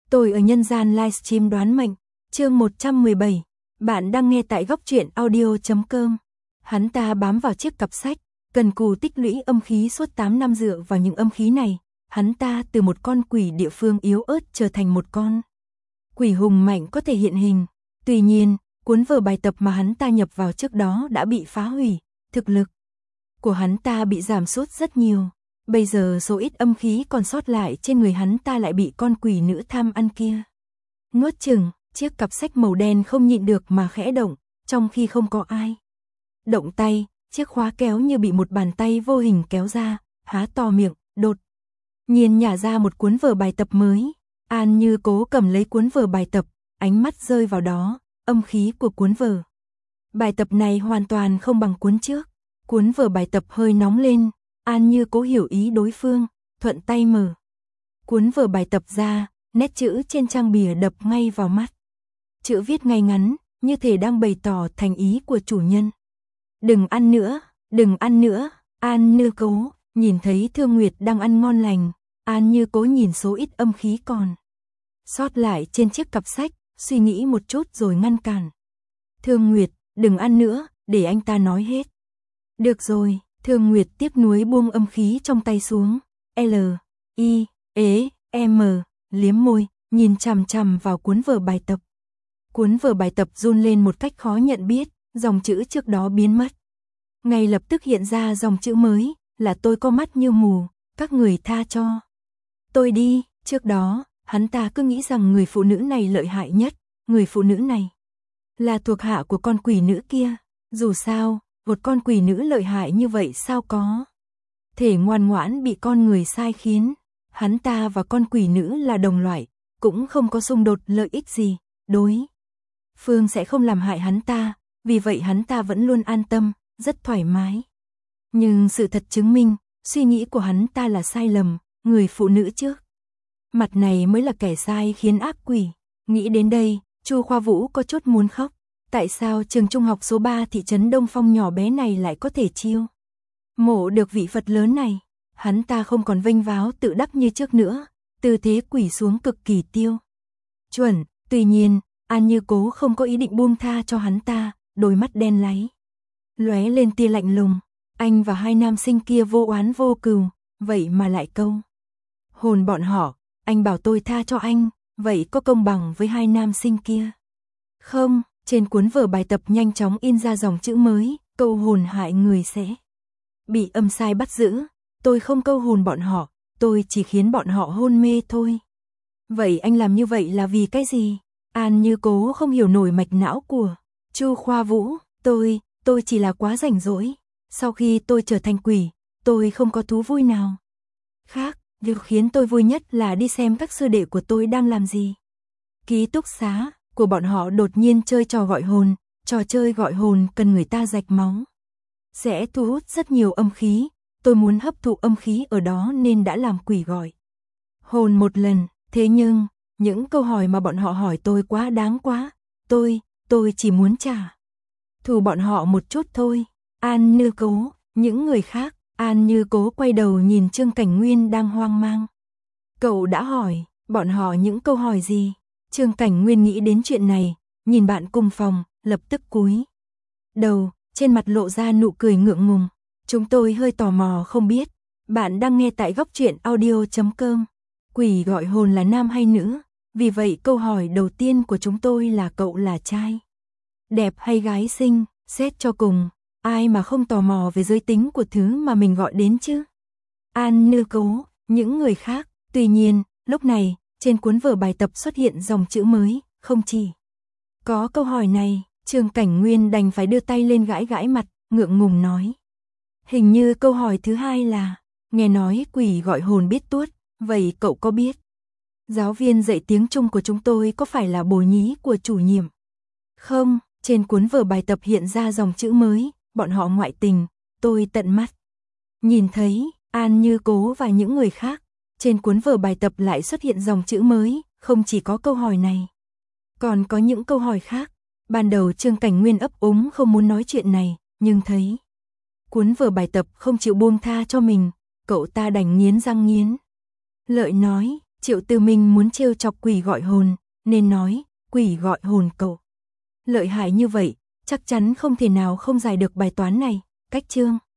Tôi ở nhân gian livestream đoán mệnh, chương 117. Bạn đang nghe tại góc truyện audio.com. Hắn ta bám vào chiếc cặp sách, cần cù tích lũy âm khí suốt 8 năm, dựa vào những âm khí này, hắn ta từ một con quỷ địa phương yếu ớt trở thành một con quỷ hùng mạnh có thể hiện hình. Tuy nhiên, cuốn vở bài tập mà hắn ta nhập vào trước đó đã bị phá hủy, thực lực của hắn ta bị giảm sút rất nhiều. Bây giờ số ít âm khí còn sót lại trên người hắn ta lại bị con quỷ nữ tham ăn kia nuốt chửng. Chiếc cặp sách màu đen không nhịn được mà khẽ động, trong khi không có ai động tay, chiếc khóa kéo như bị một bàn tay vô hình kéo ra, há to miệng, đột nhiên nhả ra một cuốn vở bài tập mới. An Như Cố cầm lấy cuốn vở bài tập, ánh mắt rơi vào đó, âm khí của cuốn vở bài tập này hoàn toàn không bằng cuốn trước. Cuốn vở bài tập hơi nóng lên, An Như Cố hiểu ý đối phương, thuận tay mở cuốn vở bài tập ra, nét chữ trên trang bìa đập ngay vào mắt. Chữ viết ngay ngắn, như thể đang bày tỏ thành ý của chủ nhân. Đừng ăn nữa, đừng ăn nữa. An Như Cố nhìn thấy Thương Nguyệt đang ăn ngon lành, An Như Cố nhìn số ít âm khí còn sót lại trên chiếc cặp sách, suy nghĩ một chút rồi ngăn cản. Thương Nguyệt, đừng ăn nữa, để anh ta nói hết. Được rồi. Thương Nguyệt tiếc nuối buông âm khí trong tay xuống. M, liếm môi, nhìn chằm chằm vào cuốn vở bài tập. Cuốn vở bài tập run lên một cách khó nhận biết, dòng chữ trước đó biến mất. Ngay lập tức hiện ra dòng chữ mới, là tôi có mắt như mù, các người tha cho tôi đi. Trước đó, hắn ta cứ nghĩ rằng người phụ nữ này lợi hại nhất, người phụ nữ này là thuộc hạ của con quỷ nữ kia. Dù sao, một con quỷ nữ lợi hại như vậy sao có thể ngoan ngoãn bị con người sai khiến. Hắn ta và con quỷ nữ là đồng loại, cũng không có xung đột lợi ích gì, đối phương sẽ không làm hại hắn ta, vì vậy hắn ta vẫn luôn an tâm, rất thoải mái. Nhưng sự thật chứng minh, suy nghĩ của hắn ta là sai lầm, người phụ nữ trước mặt này mới là kẻ sai khiến ác quỷ. Nghĩ đến đây, Chu Khoa Vũ có chút muốn khóc. Tại sao trường trung học số 3 thị trấn Đông Phong nhỏ bé này lại có thể chiêu mộ được vị Phật lớn này? Hắn ta không còn vênh váo tự đắc như trước nữa, tư thế quỳ xuống cực kỳ tiêu chuẩn. Tuy nhiên, An Như Cố không có ý định buông tha cho hắn ta, đôi mắt đen láy lóe lên tia lạnh lùng. Anh và hai nam sinh kia vô oán vô cừu, vậy mà lại câu hồn bọn họ. Anh bảo tôi tha cho anh, vậy có công bằng với hai nam sinh kia không? Trên cuốn vở bài tập nhanh chóng in ra dòng chữ mới, câu hồn hại người sẽ bị âm sai bắt giữ. Tôi không câu hồn bọn họ, tôi chỉ khiến bọn họ hôn mê thôi. Vậy anh làm như vậy là vì cái gì? An Như Cố không hiểu nổi mạch não của Chu Khoa Vũ. Tôi chỉ là quá rảnh rỗi. Sau khi tôi trở thành quỷ, tôi không có thú vui nào khác. Việc khiến tôi vui nhất là đi xem các sư đệ của tôi đang làm gì. Ký túc xá của bọn họ đột nhiên chơi trò gọi hồn. Trò chơi gọi hồn cần người ta rạch máu, sẽ thu hút rất nhiều âm khí. Tôi muốn hấp thụ âm khí ở đó nên đã làm quỷ gọi hồn một lần. Thế nhưng, những câu hỏi mà bọn họ hỏi tôi quá đáng quá. Tôi chỉ muốn trả thù bọn họ một chút thôi. An Như Cố, những người khác. An Như Cố quay đầu nhìn Trương Cảnh Nguyên đang hoang mang. Cậu đã hỏi bọn họ những câu hỏi gì? Trương Cảnh Nguyên nghĩ đến chuyện này, nhìn bạn cùng phòng, lập tức cúi đầu, trên mặt lộ ra nụ cười ngượng ngùng. Chúng tôi hơi tò mò không biết, bạn đang nghe tại góc truyện audio.com. Quỷ gọi hồn là nam hay nữ? Vì vậy câu hỏi đầu tiên của chúng tôi là cậu là trai đẹp hay gái xinh? Xét cho cùng, ai mà không tò mò về giới tính của thứ mà mình gọi đến chứ? An Như Cố, những người khác. Tuy nhiên, lúc này, trên cuốn vở bài tập xuất hiện dòng chữ mới, không chỉ có câu hỏi này. Trương Cảnh Nguyên đành phải đưa tay lên gãi gãi mặt, ngượng ngùng nói. Hình như câu hỏi thứ hai là, nghe nói quỷ gọi hồn biết tuốt, vậy cậu có biết giáo viên dạy tiếng Trung của chúng tôi có phải là bồ nhí của chủ nhiệm không? Trên cuốn vở bài tập hiện ra dòng chữ mới, bọn họ ngoại tình, tôi tận mắt nhìn thấy. An Như Cố và những người khác. Trên cuốn vở bài tập lại xuất hiện dòng chữ mới, không chỉ có câu hỏi này, còn có những câu hỏi khác. Ban đầu Trương Cảnh Nguyên ấp úng không muốn nói chuyện này, nhưng thấy cuốn vở bài tập không chịu buông tha cho mình, cậu ta đành nghiến răng nghiến lợi nói, Triệu Tư Minh muốn trêu chọc quỷ gọi hồn, nên nói, quỷ gọi hồn cậu. Lợi hại như vậy, chắc chắn không thể nào không giải được bài toán này, cách chương.